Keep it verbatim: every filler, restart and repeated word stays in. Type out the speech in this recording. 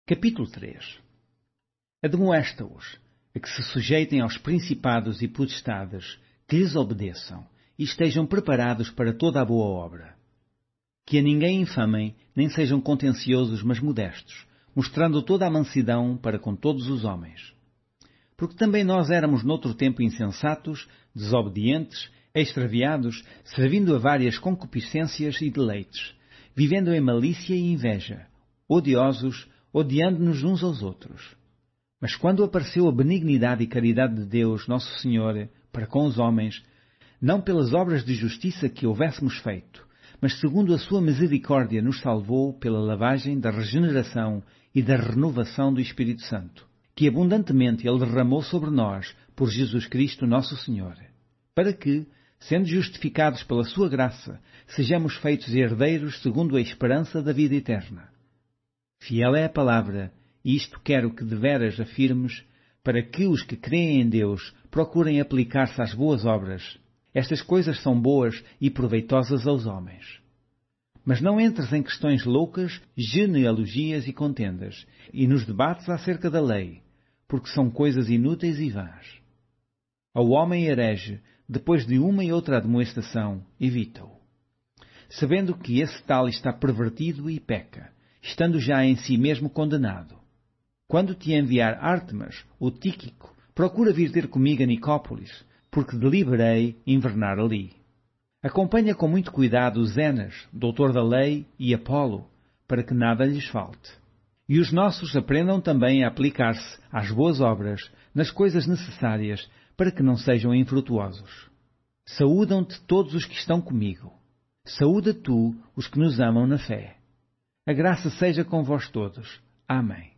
Capítulo três. Admoesta-os a que se sujeitem aos principados e potestades, que lhes obedeçam e estejam preparados para toda a boa obra. Que a ninguém infamem, nem sejam contenciosos, mas modestos, mostrando toda a mansidão para com todos os homens. Porque também nós éramos noutro tempo insensatos, desobedientes, extraviados, servindo a várias concupiscências e deleites, vivendo em malícia e inveja, odiosos, odiando-nos uns aos outros. Mas quando apareceu a benignidade e caridade de Deus, nosso Senhor, para com os homens, não pelas obras de justiça que houvéssemos feito, mas segundo a sua misericórdia nos salvou pela lavagem da regeneração e da renovação do Espírito Santo, que abundantemente Ele derramou sobre nós por Jesus Cristo nosso Senhor, para que, sendo justificados pela sua graça, sejamos feitos herdeiros segundo a esperança da vida eterna. Fiel é a palavra, e isto quero que deveras afirmes, para que os que creem em Deus procurem aplicar-se às boas obras. Estas coisas são boas e proveitosas aos homens. Mas não entres em questões loucas, genealogias e contendas, e nos debates acerca da lei, porque são coisas inúteis e vãs. Ao homem herege, depois de uma e outra admoestação, evita-o, sabendo que esse tal está pervertido e peca, estando já em si mesmo condenado. Quando te enviar Ártemas, ou Tíquico, procura vir ter comigo a Nicópolis, porque deliberei invernar ali. Acompanha com muito cuidado Zenas, doutor da lei, e Apolo, para que nada lhes falte. E os nossos aprendam também a aplicar-se às boas obras, nas coisas necessárias, para que não sejam infrutuosos. Saúdam-te todos os que estão comigo. Saúda tu os que nos amam na fé. A graça seja com vós todos. Amém.